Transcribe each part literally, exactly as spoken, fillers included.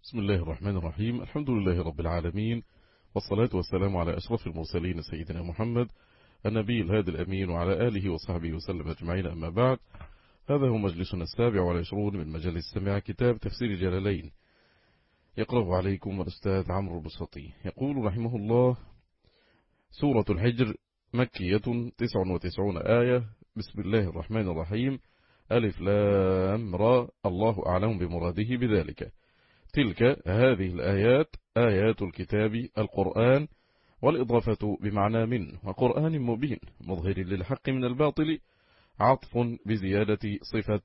بسم الله الرحمن الرحيم. الحمد لله رب العالمين، والصلاة والسلام على أشرف المرسلين سيدنا محمد النبي الهادي الأمين وعلى آله وصحبه وسلم أجمعين. أما بعد، هذا هو مجلسنا السابع والعشرون من مجلس سماع كتاب تفسير جلالين، يقرأ عليكم الأستاذ عمرو البسطي. يقول رحمه الله: سورة الحجر مكية تسع وتسعون آية. بسم الله الرحمن الرحيم. ألف لام را، الله أعلم بمراده بذلك. تلك هذه الآيات آيات الكتاب القرآن، والإضافة بمعنى من، وقرآن مبين مظهر للحق من الباطل، عطف بزيادة صفة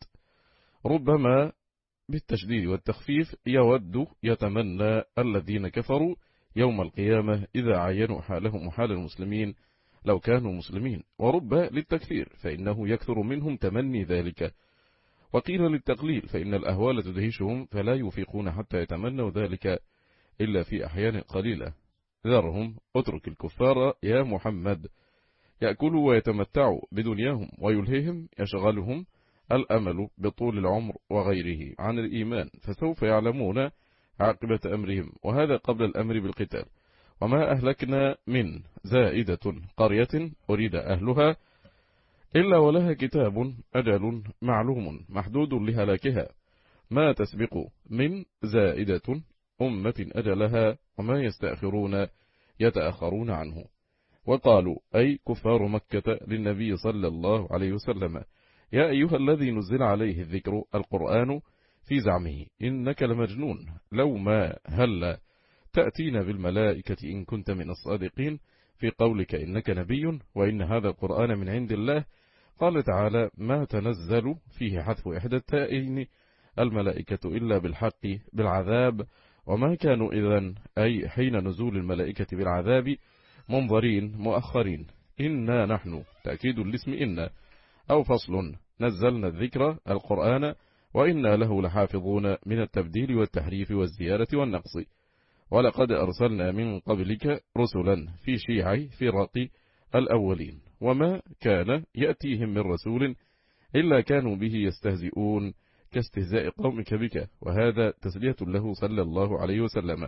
ربما بالتشديد والتخفيف. يود يتمنى الذين كفروا يوم القيامة إذا عينوا حالهم وحال المسلمين لو كانوا مسلمين، ورب للتكثير فإنه يكثر منهم تمني ذلك، وقيل للتقليل فإن الأهوال تدهشهم فلا يفيقون حتى يتمنوا ذلك إلا في أحيان قليلة. ذرهم، اترك الكفار يا محمد يأكلوا ويتمتعوا بدنياهم ويلههم يشغلهم الأمل بطول العمر وغيره عن الإيمان، فسوف يعلمون عاقبة أمرهم، وهذا قبل الأمر بالقتال. وما أهلكنا من زائدة قرية أريد أهلها إلا ولها كتاب أجل معلوم محدود لهلاكها، ما تسبق من زائدة أمة أجلها وما يستأخرون يتأخرون عنه. وقالوا أي كفار مكة للنبي صلى الله عليه وسلم: يا أيها الذي نزل عليه الذكر القرآن في زعمه إنك لمجنون، لو ما هل تأتينا بالملائكة إن كنت من الصادقين في قولك إنك نبي وإن هذا القرآن من عند الله. قال تعالى: ما تنزل فيه حذف إحدى التائين الملائكة إلا بالحق بالعذاب، وما كانوا إذن أي حين نزول الملائكة بالعذاب منظرين مؤخرين. إنا نحن تأكيد الاسم إنا أو فصل نزلنا الذكر القرآن وإنا له لحافظون من التبديل والتحريف والزيارة والنقص. ولقد أرسلنا من قبلك رسلا في شيعي فرق الأولين، وما كان يأتيهم من رسول إلا كانوا به يستهزئون كاستهزاء قومك بك، وهذا تسلية له صلى الله عليه وسلم.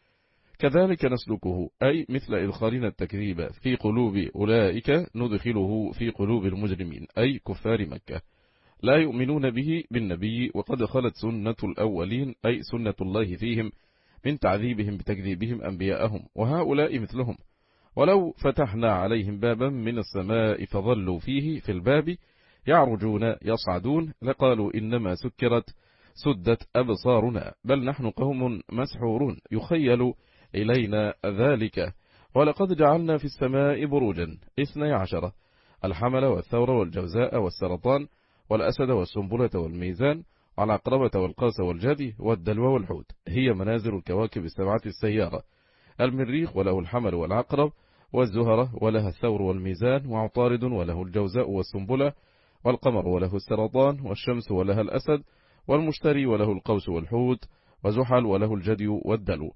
كذلك نسلكه أي مثل إدخالنا التكذيب في قلوب أولئك ندخله في قلوب المجرمين أي كفار مكة، لا يؤمنون به بالنبي، وقد خلت سنة الأولين أي سنة الله فيهم من تعذيبهم بتكذيبهم أنبياءهم، وهؤلاء مثلهم. ولو فتحنا عليهم بابا من السماء فظلوا فيه في الباب يعرجون يصعدون لقالوا إنما سكرت سدت أبصارنا بل نحن قوم مسحورون يخيل إلينا ذلك. ولقد جعلنا في السماء بروجا اثني عشر: الحمل والثور والجوزاء والسرطان والأسد والسنبلة والميزان والعقربة والقاس والجدي والدلو والحوت، هي منازل الكواكب السبعة السيارة. المريخ وله الحمل والعقرب، والزهرة ولها الثور والميزان، وعطارد وله الجوزاء والسنبلة، والقمر وله السرطان، والشمس ولها الأسد، والمشتري وله القوس والحوت، وزحل وله الجدي والدلو.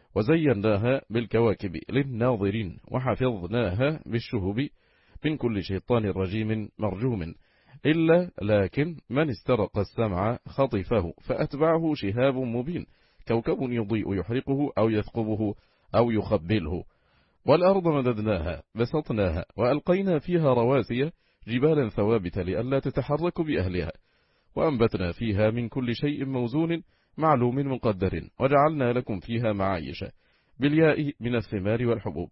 وزيناها بالكواكب للناظرين، وحفظناها بالشهب من كل شيطان رجيم مرجوم، إلا لكن من استرق السمع خطفه فأتبعه شهاب مبين، كوكب يضيء يحرقه أو يثقبه أو يخبله. والأرض مددناها بسطناها وألقينا فيها رواسي جبالا ثوابت لئلا تتحرك بأهلها، وأنبتنا فيها من كل شيء موزون معلوم مقدر، وجعلنا لكم فيها معايش بالياء من الثمار والحبوب،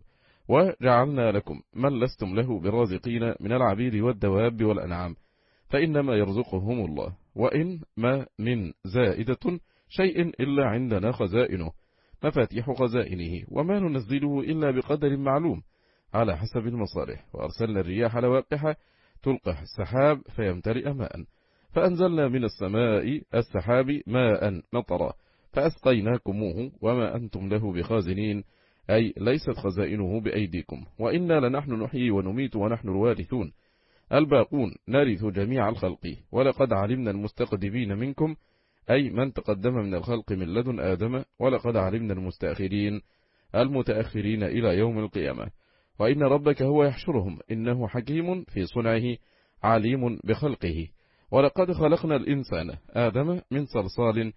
وجعلنا لكم من لستم له برازقين من العبيد والدواب والأنعام، فإنما يرزقهم الله، وإن ما من زائدة شيء إلا عندنا خزائنه مفاتيح خزائنه، وما ننزله إلا بقدر معلوم على حسب المصالح. وأرسلنا الرياح لواقح تلقح السحاب فيمتلئ ماء، فأنزلنا من السماء السحاب ماء مطرا فأسقيناكموه وما أنتم له بخازنين، أي ليست خزائنه بأيديكم. وإنا لنحن نحيي ونميت ونحن الوارثون الباقون نرث جميع الخلق، ولقد علمنا المستقدمين منكم أي من تقدم من الخلق من لدن آدم، ولقد علمنا المستأخرين المتأخرين إلى يوم القيامة. وإن ربك هو يحشرهم إنه حكيم في صنعه عليم بخلقه. ولقد خلقنا الإنسان آدم من صلصال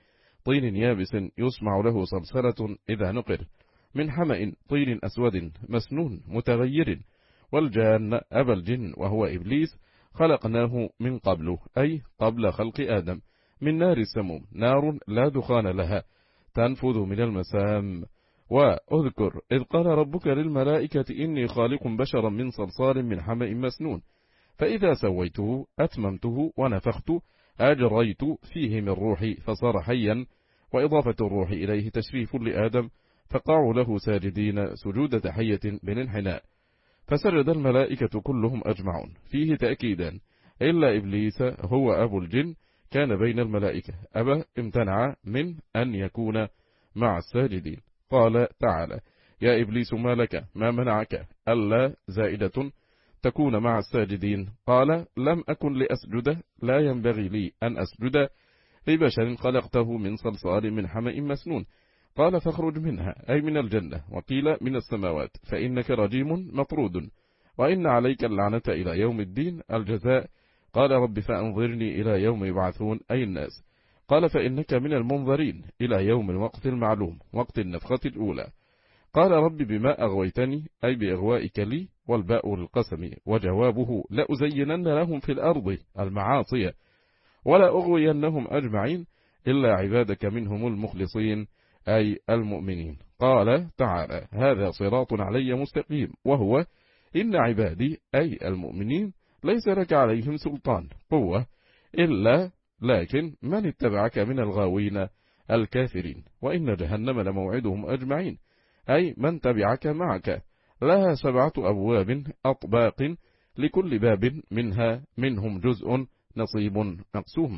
طين يابس يسمع له صلصلة إذا نقر، من حمأ طين أسود مسنون متغير، والجان أبا الجن وهو إبليس خلقناه من قبل أي قبل خلق آدم من نار السموم، نار لا دخان لها تنفذ من المسام. وأذكر إذ قال ربك للملائكة إني خالق بشرا من صلصال من حمأ مسنون، فإذا سويته أتممته ونفخت أجريت فيه من روحي فصار حيا، وإضافة الروح إليه تشريف لآدم، فقعوا له ساجدين سجود تحية بالانحناء، فسجد الملائكة كلهم أجمعون، فيه تأكيدا إلا إبليس هو أبو الجن كان بين الملائكة أبى امتنع من أن يكون مع الساجدين. قال تعالى يا إبليس ما لك ما منعك ألا زائدة تكون مع الساجدين؟ قال لم أكن لأسجد، لا ينبغي لي أن أسجد لبشر خلقته من صلصال من حمأ مسنون. قال فاخرج منها أي من الجنة، وقيل من السماوات، فإنك رجيم مطرود، وإن عليك اللعنة إلى يوم الدين الجزاء. قال رب فأنظرني إلى يوم يبعثون أي الناس. قال فإنك من المنظرين إلى يوم الوقت المعلوم وقت النفخة الأولى. قال رب بما أغويتني أي بإغوائك لي، والباء للقسم، وجوابه لأزينن لهم في الأرض المعاصي ولا أغوينهم أجمعين إلا عبادك منهم المخلصين أي المؤمنين. قال تعالى هذا صراط علي مستقيم، وهو إن عبادي أي المؤمنين ليس لك عليهم سلطان قوة إلا لكن من اتبعك من الغاوين الكافرين، وإن جهنم لموعدهم أجمعين أي من تبعك معك، لها سبعة أبواب أطباق لكل باب منها منهم جزء نصيب مقسوم.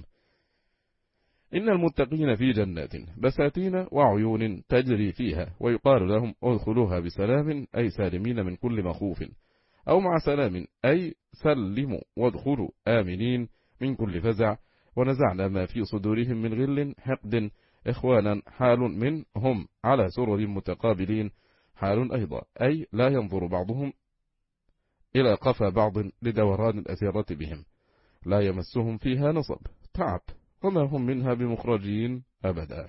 إن المتقين في جنات بساتين وعيون تجري فيها، ويقال لهم ادخلوها بسلام أي سالمين من كل مخوف، أو مع سلام أي سلموا وادخلوا آمنين من كل فزع، ونزعنا ما في صدورهم من غل حقد إخوانا حال من هم على سرر متقابلين حال أيضا أي لا ينظر بعضهم إلى قفا بعض لدوران الأسيرة بهم، لا يمسهم فيها نصب تعب وما هم منها بمخرجين أبدا.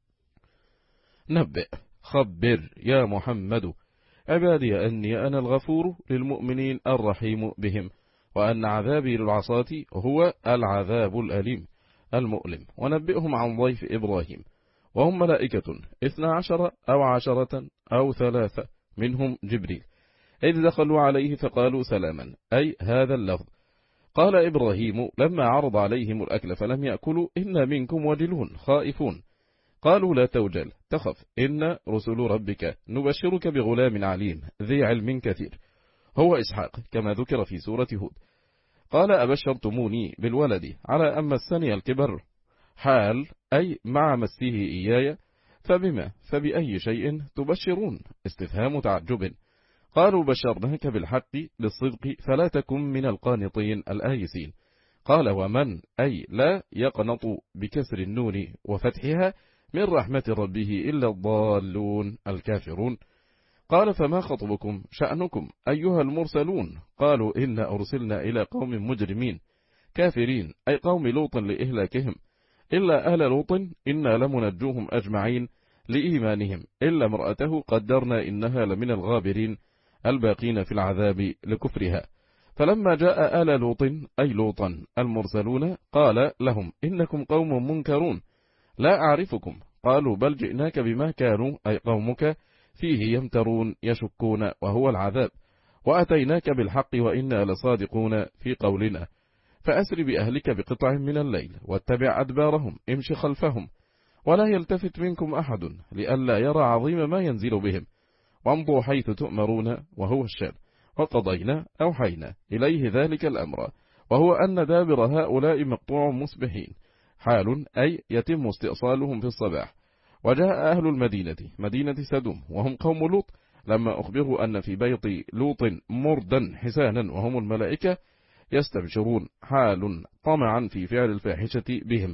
نبئ خبر يا محمد عبادي أني أنا الغفور للمؤمنين الرحيم بهم، وأن عذابي للعصاة هو العذاب الأليم المؤلم. ونبئهم عن ضيف إبراهيم، وهم ملائكة اثنا عشر أو عشرة أو ثلاثة منهم جبريل، إذ دخلوا عليه فقالوا سلاما أي هذا اللفظ. قال إبراهيم لما عرض عليهم الأكل فلم يأكلوا إنا منكم وجلون خائفون. قالوا لا توجل تخف إن رسل ربك نبشرك بغلام عليم ذي علم كثير هو إسحاق كما ذكر في سورة هود. قال أبشرتموني بالولد على أما السني الكبر حال أي مع مسه إياي، فبما فبأي شيء تبشرون استفهام تعجب. قالوا بشرناك بالحق بالصدق فلا تكن من القانطين الآيسين. قال ومن أي لا يقنط بكسر النون وفتحها من رحمة ربه إلا الضالون الكافرون. قال فما خطبكم شأنكم أيها المرسلون؟ قالوا إن أرسلنا إلى قوم مجرمين كافرين أي قوم لوط لإهلاكهم، إلا أهل لوط إنا لمنجوهم أجمعين لإيمانهم إلا امرأته قدرنا إنها لمن الغابرين الباقين في العذاب لكفرها. فلما جاء آل لوط أي لوطا المرسلون قال لهم إنكم قوم منكرون لا أعرفكم. قالوا بل جئناك بما كانوا أي قومك فيه يمترون يشكون وهو العذاب، وأتيناك بالحق وإنا لصادقون في قولنا. فأسر بأهلك بقطع من الليل واتبع أدبارهم امش خلفهم ولا يلتفت منكم أحد لئلا يرى عظيم ما ينزل بهم، وامضوا حيث تؤمرون وهو الشام. وقضينا أوحينا إليه ذلك الأمر، وهو أن دابر هؤلاء مقطوع مصبحين حال أي يتم استئصالهم في الصباح. وجاء أهل المدينة مدينة سدوم وهم قوم لوط لما أخبروا أن في بيت لوط مردا حسانا وهم الملائكة يستبشرون حال طمعا في فعل الفاحشة بهم.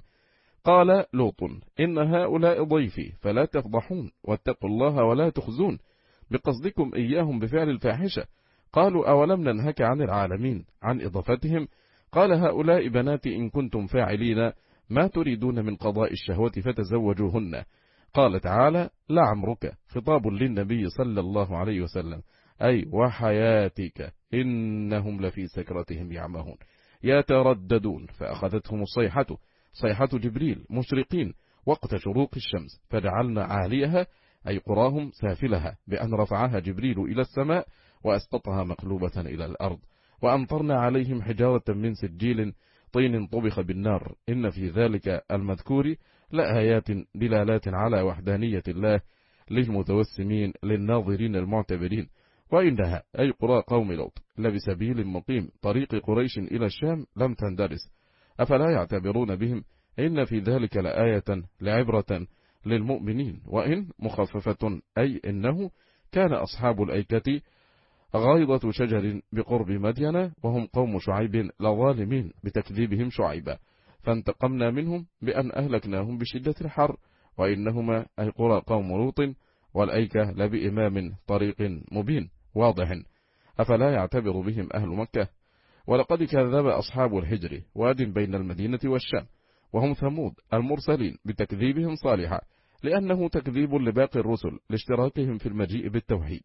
قال لوط إن هؤلاء ضيفي فلا تفضحون واتقوا الله ولا تخزون بقصدكم إياهم بفعل الفاحشة. قالوا أولم ننهك عن العالمين عن إضافتهم؟ قال هؤلاء بناتي إن كنتم فاعلين ما تريدون من قضاء الشهوة فتزوجوهن. قال تعالى لعمرك خطاب للنبي صلى الله عليه وسلم أي وحياتك إنهم لفي سكرتهم يعمهون يترددون. فأخذتهم الصيحة صيحة جبريل مشرقين وقت شروق الشمس فجعلنا عاليها أي قراهم سافلها بأن رفعها جبريل إلى السماء وأسقطها مقلوبة إلى الأرض وأمطرنا عليهم حجارة من سجيل طين طبخ بالنار إن في ذلك المذكور لآيات دلالات على وحدانية الله للمتوسمين للناظرين المعتبرين. وإنها أي قرى قوم لوط لبسبيل مقيم طريق قريش إلى الشام لم تندرس أفلا يعتبرون بهم إن في ذلك لآية لعبرة للمؤمنين. وإن مخففة أي إنه كان أصحاب الأيكة غايضة شجر بقرب مدين وهم قوم شعيب لظالمين بتكذيبهم شعيبا فانتقمنا منهم بأن أهلكناهم بشدة الحر. وإنهما أي قرى قوم لوط والأيكة لبإمام طريق مبين واضح أفلا يعتبر بهم أهل مكة. ولقد كذب أصحاب الحجر واد بين المدينة والشام وهم ثمود المرسلين بتكذيبهم صالحا لأنه تكذيب لباقي الرسل لاشتراكهم في المجيء بالتوحيد.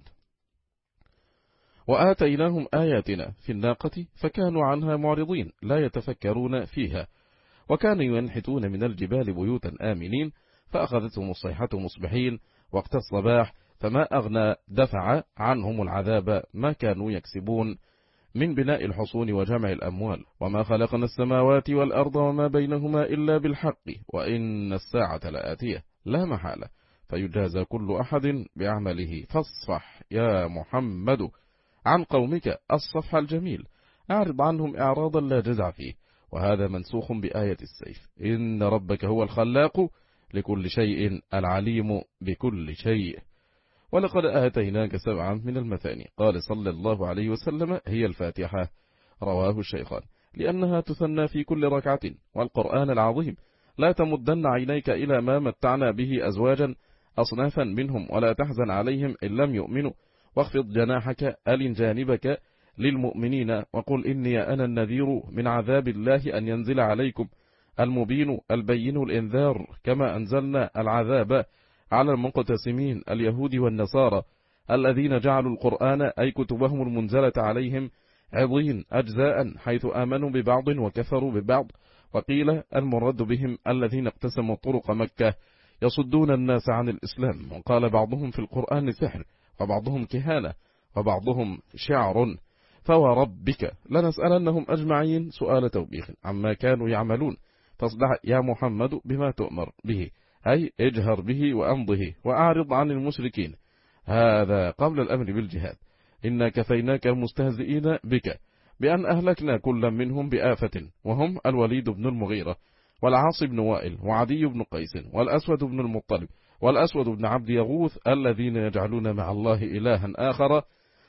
وآتيناهم آياتنا في الناقة فكانوا عنها معرضين لا يتفكرون فيها وكانوا ينحتون من الجبال بيوتا آمنين فأخذتهم الصيحة مصبحين وقت الصباح فما أغنى دفع عنهم العذاب ما كانوا يكسبون من بناء الحصون وجمع الأموال. وما خلقنا السماوات والأرض وما بينهما إلا بالحق وإن الساعة لآتية لا محالة فيجازى كل أحد بعمله. فاصفح يا محمد عن قومك الصفح الجميل أعرض عنهم إعراضا لا جزع فيه. وهذا منسوخ بآية السيف إن ربك هو الخلاق لكل شيء العليم بكل شيء. ولقد آتيناك سبعا من المثاني قال صلى الله عليه وسلم هي الفاتحة رواه الشيخان لأنها تثنى في كل ركعة. والقرآن العظيم لا تمدن عينيك إلى ما متعنا به أزواجا أصنافا منهم ولا تحزن عليهم إن لم يؤمنوا واخفض جناحك ألن جانبك للمؤمنين وقل إني أنا النذير من عذاب الله أن ينزل عليكم المبين البين الإنذار كما أنزلنا العذاب على المقتسمين اليهود والنصارى الذين جعلوا القرآن أي كتبهم المنزلة عليهم عظيم أجزاء حيث آمنوا ببعض وكفروا ببعض. وقيل المرد بهم الذين اقتسموا طرق مكة يصدون الناس عن الإسلام. وقال بعضهم في القرآن سحر وبعضهم كهانة وبعضهم شعر. فوربك لنسألنهم أجمعين سؤال توبيخ عما كانوا يعملون فاصدع يا محمد بما تؤمر به أي اجهر به وأمضه وأعرض عن المشركين. هذا قبل الأمر بالجهاد. إنا كفيناك المستهزئين بك بأن أهلكنا كل منهم بآفة وهم الوليد بن المغيرة والعاص بن وائل وعدي بن قيس والأسود بن المطلب والأسود بن عبد يغوث الذين يجعلون مع الله إلها آخر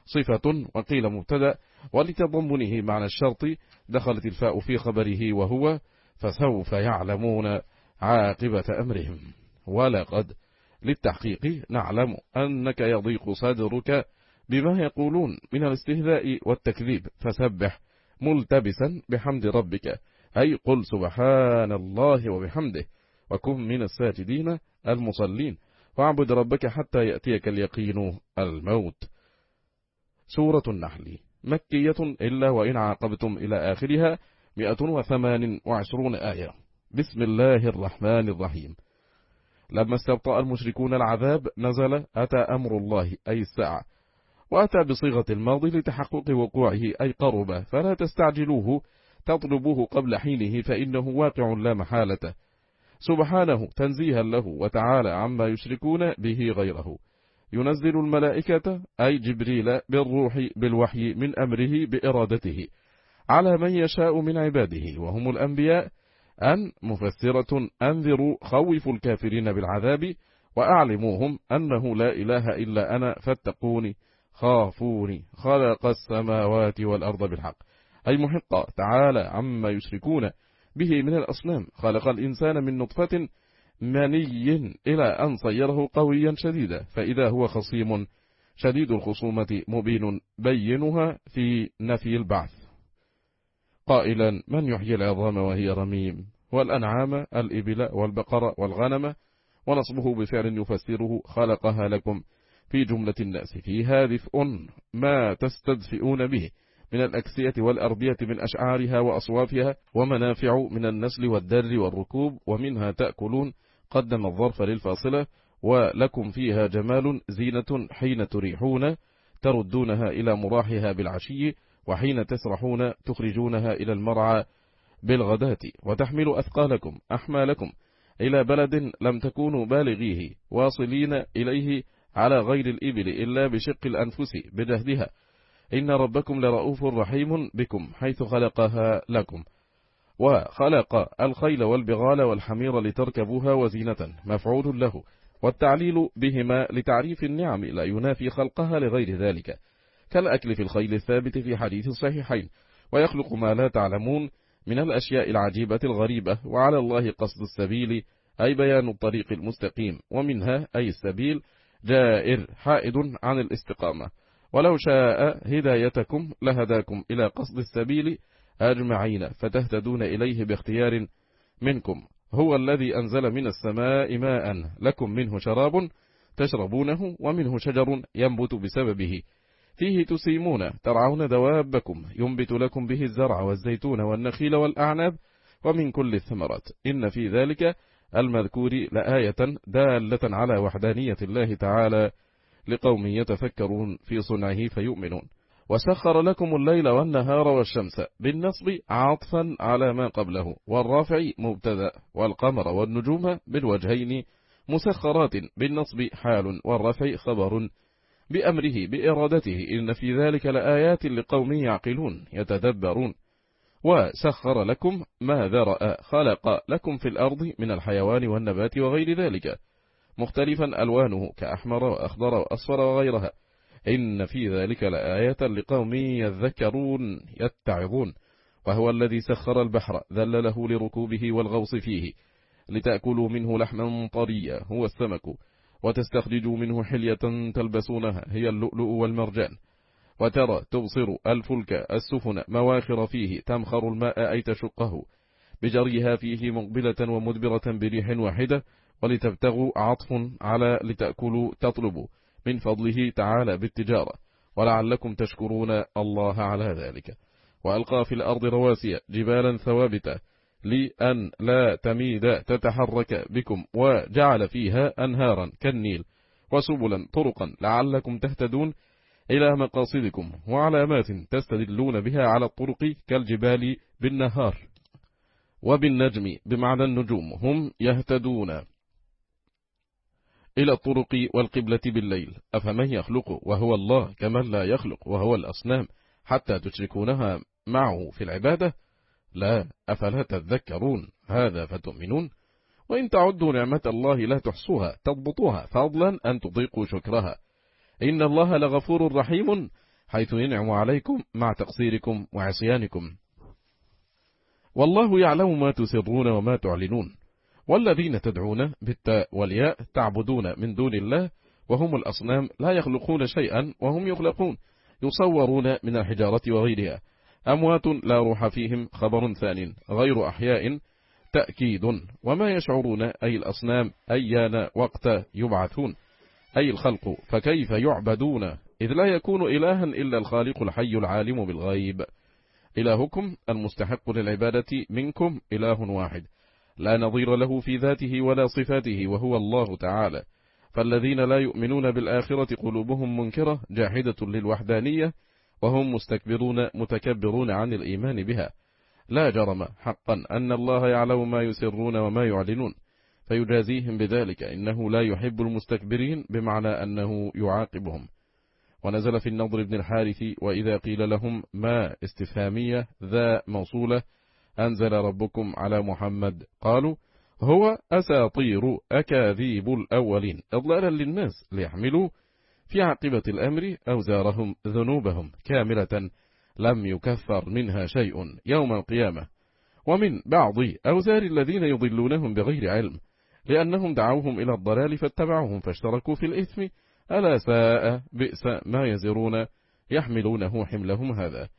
صفة وقيل مبتدأ ولتضمنه معنى الشرط دخلت الفاء في خبره وهو فسوف يعلمون عاقبة أمرهم. ولقد للتحقيق نعلم أنك يضيق صدرك بما يقولون من الاستهزاء والتكذيب فسبح ملتبسا بحمد ربك أي قل سبحان الله وبحمده وكن من الساجدين المصلين واعبد ربك حتى يأتيك اليقين الموت. سورة النحل مكية إلا وإن عاقبتم إلى آخرها مئة وثمان وعشرون آية. بسم الله الرحمن الرحيم. لما استبطأ المشركون العذاب نزل أتى أمر الله أي الساعة وأتى بصيغة الماضي لتحقق وقوعه أي قرب فلا تستعجلوه تطلبوه قبل حينه فإنه واقع لا محالة. سبحانه تنزيها له وتعالى عما يشركون به غيره. ينزل الملائكة أي جبريل بالروح بالوحي من أمره بإرادته على من يشاء من عباده وهم الأنبياء أن مفسرة أنذروا خوفوا الكافرين بالعذاب وأعلموهم أنه لا إله إلا أنا فاتقوني خافوني خلق السماوات والأرض بالحق أي محق تعالى عما يشركون به من الأصنام. خلق الإنسان من نطفة مني إلى أن صيره قويا شديدا فإذا هو خصيم شديد الخصومة مبين بينها في نفي البعث قائلا من يحيي العظام وهي رميم والأنعام الإبل والبقر والغنم، ونصبه بفعل يفسره خلقها لكم في جملة الناس، فيها دفء ما تستدفئون به من الأكسية والأرضية من أشعارها وأصوافها، ومنافع من النسل والدر والركوب، ومنها تأكلون. قدم الظرف للفاصلة. ولكم فيها جمال زينة حين تريحون تردونها إلى مراحها بالعشي، وحين تسرحون تخرجونها إلى المرعى بالغداة، وتحمل أثقالكم أحمالكم إلى بلد لم تكونوا بالغيه واصلين إليه على غير الإبل إلا بشق الأنفس بجهدها. إن ربكم لرؤوف رحيم بكم حيث خلقها لكم. وخلق الخيل والبغال والحمير لتركبوها وزينة مفعول له، والتعليل بهما لتعريف النعم لا ينافي خلقها لغير ذلك، كالأكل في الخيل الثابت في حديث الصحيحين. ويخلق ما لا تعلمون من الأشياء العجيبة الغريبة. وعلى الله قصد السبيل أي بيان الطريق المستقيم، ومنها أي السبيل جائر حائد عن الاستقامة. ولو شاء هدايتكم لهداكم إلى قصد السبيل أجمعين فتهتدون إليه باختيار منكم. هو الذي أنزل من السماء ماء لكم منه شراب تشربونه، ومنه شجر ينبت بسببه فيه تسيمون، ترعون دوابكم ينبت لكم به الزرع والزيتون والنخيل والأعناب، ومن كل الثمرات. إن في ذلك المذكور لآية دالة على وحدانية الله تعالى لقوم يتفكرون في صنعه فيؤمنون. وسخر لكم الليل والنهار والشمس بالنصب عاطفا على ما قبله، والرافع مبتدأ، والقمر والنجوم بالوجهين مسخرات بالنصب حال، والرفع خبر بأمره بإرادته. إن في ذلك لآيات لقوم يعقلون يتدبرون. وسخر لكم ما ذرأ خلق لكم في الأرض من الحيوان والنبات وغير ذلك مختلفا ألوانه كأحمر وأخضر وأصفر وغيرها. إن في ذلك لآية لقوم يذكرون يتعظون. وهو الذي سخر البحر ذلله لركوبه والغوص فيه لتأكلوا منه لحما طريا هو السمك، وتستخرجوا منه حلية تلبسونها هي اللؤلؤ والمرجان. وترى تبصر الفلك السفن مواخر فيه تمخر الماء أي تشقه بجريها فيه مقبلة ومدبرة بريح واحدة، ولتبتغوا عطف على لتأكلوا تطلبوا من فضله تعالى بالتجارة، ولعلكم تشكرون الله على ذلك. وألقى في الأرض رواسي جبالا ثوابتة لأن لا تميد تتحرك بكم، وجعل فيها أنهارا كالنيل وسبلا طرقا لعلكم تهتدون إلى مقاصدكم، وعلامات تستدلون بها على الطرق كالجبال بالنهار، وبالنجم بمعنى النجوم هم يهتدون إلى الطرق والقبلة بالليل. أفمن يخلق وهو الله كمن لا يخلق وهو الأصنام حتى تشركونها معه في العبادة؟ لا، أفلا تذكرون. هذا فتؤمنون. وإن تعدوا نعمة الله لا تحصوها تضبطوها، فضلا أن تضيقوا شكرها. إن الله لغفور رحيم حيث ينعم عليكم مع تقصيركم وعصيانكم. والله يعلم ما تسرون وما تعلنون. والذين تدعون بالتاء والياء تعبدون من دون الله وهم الأصنام لا يخلقون شيئا وهم يخلقون، يصورون من الحجارة وغيرها، أموات لا روح فيهم خبر ثان غير أحياء تأكيد. وما يشعرون أي الأصنام أيان وقت يبعثون أي الخلق، فكيف يعبدون إذ لا يكون إلها إلا الخالق الحي العالم بالغيب. إلهكم المستحق للعبادة منكم إله واحد لا نظير له في ذاته ولا صفاته، وهو الله تعالى. فالذين لا يؤمنون بالآخرة قلوبهم منكرة جاحدة للوحدانية، وهم مستكبرون متكبرون عن الإيمان بها. لا جرم حقا أن الله يعلم ما يسرون وما يعلنون فيجازيهم بذلك، إنه لا يحب المستكبرين بمعنى أنه يعاقبهم. ونزل في النضر بن الحارث وإذا قيل لهم ما استفهامية ذا موصولة أنزل ربكم على محمد قالوا هو أساطير أكاذيب الأولين إضلالا للناس ليحملوا في عاقبة الأمر أوزارهم ذنوبهم كاملة لم يكفر منها شيء يوم القيامة، ومن بعض أوزار الذين يضلونهم بغير علم لأنهم دعوهم إلى الضلال فاتبعوهم فاشتركوا في الإثم، ألا ساء بئس ما يزرون يحملونه حملهم هذا.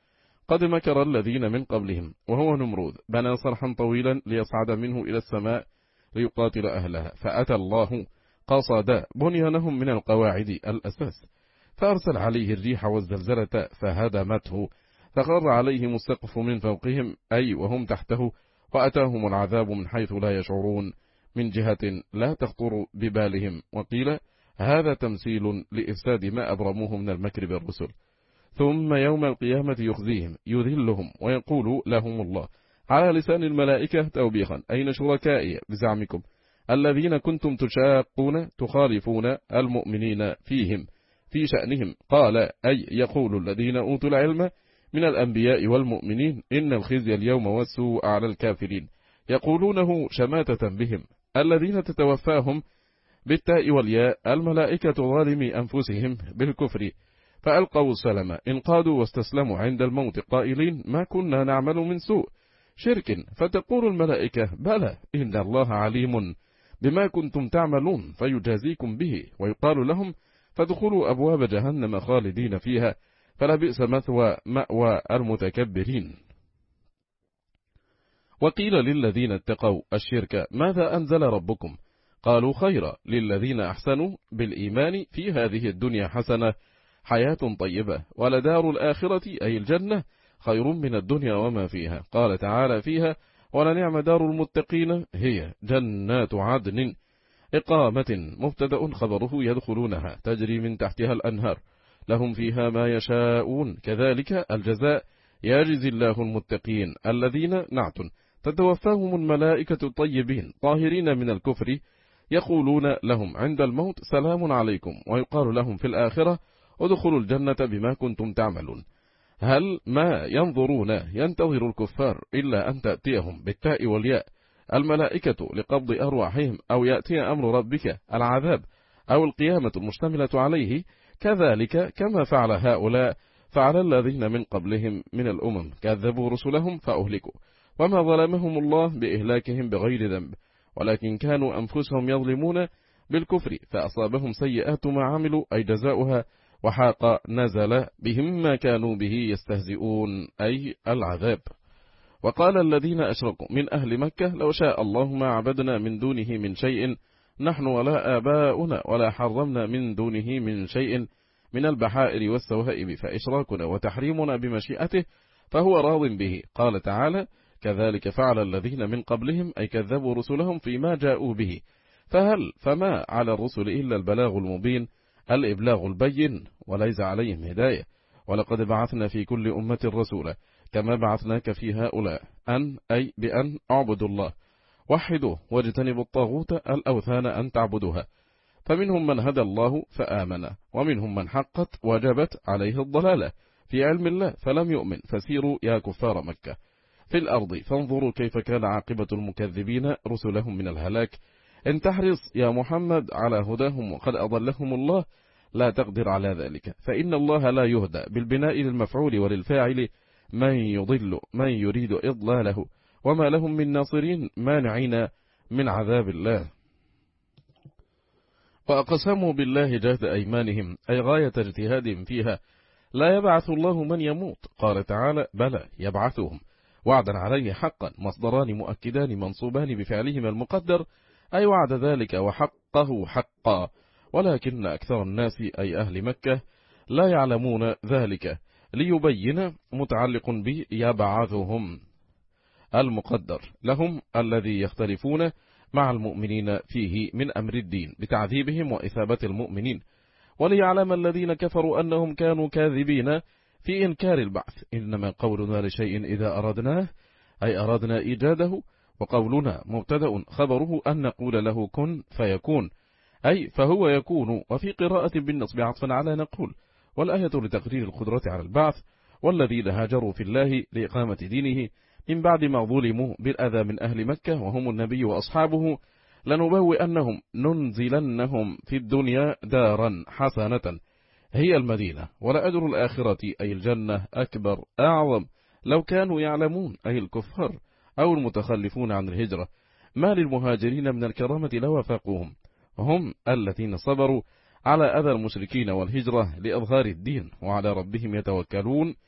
قد مكر الذين من قبلهم، وهو نمرود بنى صرحا طويلا ليصعد منه إلى السماء ليقاتل أهلها، فأتى الله قصد بنيانهم من القواعد الأساس، فأرسل عليه الريح والزلزلة فهدمته، فخر عليهم السقف من فوقهم أي وهم تحته، وأتاهم العذاب من حيث لا يشعرون من جهة لا تخطر ببالهم. وقيل هذا تمثيل لإفساد ما أبرموه من المكر بالرسل. ثم يوم القيامة يخزيهم يذلهم ويقول لهم الله على لسان الملائكة توبيخا أين شركائي بزعمكم الذين كنتم تشاقون تخالفون المؤمنين فيهم في شأنهم؟ قال أي يقول الذين أوتوا العلم من الأنبياء والمؤمنين إن الخزي اليوم والسوء على الكافرين، يقولونه شماتة بهم الذين تتوفاهم بالتاء والياء الملائكة ظالمي أنفسهم بالكفر، فألقوا السلام انقادوا واستسلموا عند الموت قائلين ما كنا نعمل من سوء شرك، فتقول الملائكة بلى إن الله عليم بما كنتم تعملون فيجازيكم به، ويقال لهم فادخلوا أبواب جهنم خالدين فيها فلبئس مثوى مأوى المتكبرين. وقيل للذين اتقوا الشرك ماذا أنزل ربكم؟ قالوا خيرا للذين أحسنوا بالإيمان في هذه الدنيا حسنة حياة طيبة ولدار الآخرة أي الجنة خير من الدنيا وما فيها. قال تعالى فيها ولنعم دار المتقين هي جنات عدن إقامة مبتدأ خبره يدخلونها تجري من تحتها الأنهار لهم فيها ما يشاءون كذلك الجزاء يجزي الله المتقين الذين نعت تتوفاهم الملائكة الطيبين طاهرين من الكفر يقولون لهم عند الموت سلام عليكم، ويقال لهم في الآخرة ادخلوا الجنة بما كنتم تعملون. هل ما ينظرون ينتظر الكفار إلا أن تأتيهم بالتاء والياء الملائكة لقبض أرواحهم أو يأتي أمر ربك العذاب أو القيامة المشتملة عليه؟ كذلك كما فعل هؤلاء فعل الذين من قبلهم من الأمم كذبوا رسلهم فأهلكوا، وما ظلمهم الله بإهلاكهم بغير ذنب ولكن كانوا أنفسهم يظلمون بالكفر فأصابهم سيئات ما عملوا أي جزاؤها وحاق نزل بهم ما كانوا به يستهزئون أي العذاب. وقال الذين أشركوا من أهل مكة لو شاء الله ما عبدنا من دونه من شيء نحن ولا آباؤنا ولا حرمنا من دونه من شيء من البحائر والسوائب، فإشراكنا وتحريمنا بمشيئته فهو راض به. قال تعالى كذلك فعل الذين من قبلهم أي كذبوا رسلهم فيما جاءوا به، فهل فما على الرسل إلا البلاغ المبين الإبلاغ البين وليس عليهم هداية. ولقد بعثنا في كل أمة رسولا كما بعثناك في هؤلاء أن أي بأن اعبدوا الله وحدوه واجتنبوا الطاغوت الأوثان أن تعبدوها، فمنهم من هدى الله فآمن ومنهم من حقت وجبت عليه الضلالة في علم الله فلم يؤمن، فسيروا يا كفار مكة في الأرض فانظروا كيف كان عاقبة المكذبين رسلهم من الهلاك. إن تحرص يا محمد على هداهم وقد أضلهم الله لا تقدر على ذلك، فإن الله لا يهدى بالبناء للمفعول وللفاعل من يضل من يريد إضلاله وما لهم من ناصرين مانعين من عذاب الله. وأقسموا بالله جهد أيمانهم أي غاية اجتهادهم فيها لا يبعث الله من يموت. قال تعالى بلى يبعثهم وعدا عليه حقا مصدران مؤكدان منصوبان بفعلهما المقدر أي وعد ذلك وحقه حقا، ولكن أكثر الناس أي أهل مكة لا يعلمون ذلك ليبين متعلق بيبعثهم المقدر لهم الذي يختلفون مع المؤمنين فيه من أمر الدين بتعذيبهم وإثابة المؤمنين، وليعلم الذين كفروا أنهم كانوا كاذبين في إنكار البعث. إنما قولنا لشيء إذا أردناه أي أردنا إيجاده، وقولنا مبتدأ خبره أن نقول له كن فيكون أي فهو يكون، وفي قراءة بالنصب عطفا على نقول، والآية لتقرير القدرة على البعث. والذين هاجروا في الله لإقامة دينه من بعد ما ظلموا بالأذى من أهل مكة وهم النبي وأصحابه لنبوئنهم ننزلنهم في الدنيا دارا حسنة هي المدينة ولأجر الآخرة أي الجنة أكبر أعظم لو كانوا يعلمون أي الكفار أو المتخلفون عن الهجرة. ما للمهاجرين من الكرامة لوافقوهم هم الذين صبروا على أذى المشركين والهجرة لإظهار الدين وعلى ربهم يتوكلون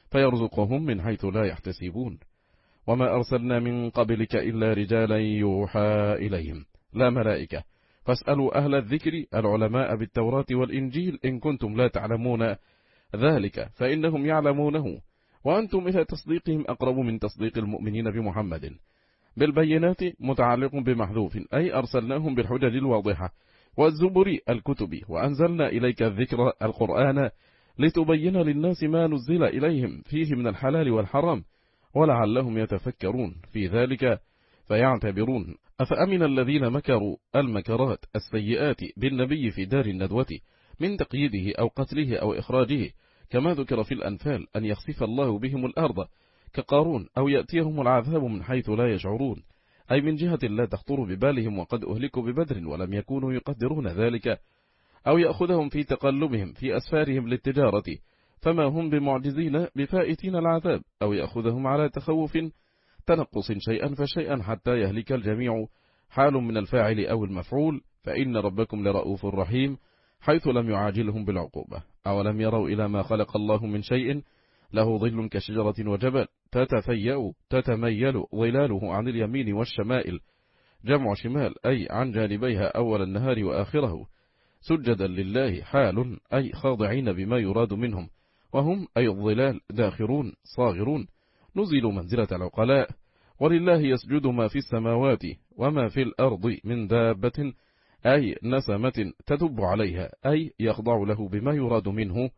فيرزقهم من حيث لا يحتسبون. وما أرسلنا من قبلك إلا رجالا يوحى إليهم لا ملائكة، فاسألوا أهل الذكر العلماء بالتوراة والإنجيل إن كنتم لا تعلمون ذلك فإنهم يعلمونه، وأنتم إلى تصديقهم أقرب من تصديق المؤمنين بمحمد. بالبينات متعلق بمحذوف، أي أرسلناهم بالحجج الواضحة، والزبر الكتب، وأنزلنا إليك الذكر القرآن لتبين للناس ما نزل إليهم فيه من الحلال والحرام ولعلهم يتفكرون في ذلك فيعتبرون. أفأمن الذين مكروا المكرات السيئات بالنبي في دار الندوة من تقييده أو قتله أو إخراجه كما ذكر في الأنفال أن يخسف الله بهم الأرض كقارون أو يأتيهم العذاب من حيث لا يشعرون، أي من جهة لا تخطر ببالهم وقد أهلكوا ببدر ولم يكونوا يقدرون ذلك، أو يأخذهم في تقلبهم في أسفارهم للتجارة فما هم بمعجزين بفائتين العذاب، أو يأخذهم على تخوف تنقص شيئا فشيئا حتى يهلك الجميع، حال من الفاعل أو المفعول. فإن ربكم لرؤوف رحيم حيث لم يعاجلهم بالعقوبة. أولم يروا إلى ما خلق الله من شيء له ظل كشجرة وجبل تتفيأ تتميل ظلاله عن اليمين والشمائل، جمع شمال أي عن جانبيها أول النهار وآخره، سجدا لله حال أي خاضعين بما يراد منهم، وهم أي الظلال داخرون صاغرون نزلوا منزلة العقلاء. ولله يسجد ما في السماوات وما في الأرض من دابة أي نسمة تدب عليها، أي يخضع له بما يراد منه.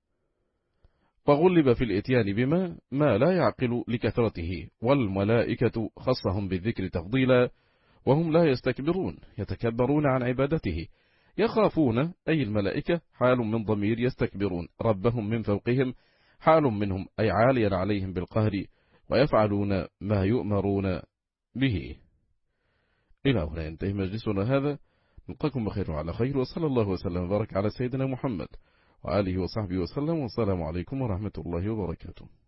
وغلب في الإتيان بما ما لا يعقل لكثرته، والملائكة خصهم بالذكر تفضيلا، وهم لا يستكبرون يتكبرون عن عبادته، يخافون أي الملائكة حال من ضمير يستكبرون ربهم من فوقهم، حال منهم أي عاليا عليهم بالقهر، ويفعلون ما يؤمرون به. إلى هنا ينتهي مجلسنا هذا، نلقاكم بخير وعلى خير، وصلى الله وسلم وبارك على سيدنا محمد وآله وصحبه وسلم، والسلام عليكم ورحمة الله وبركاته.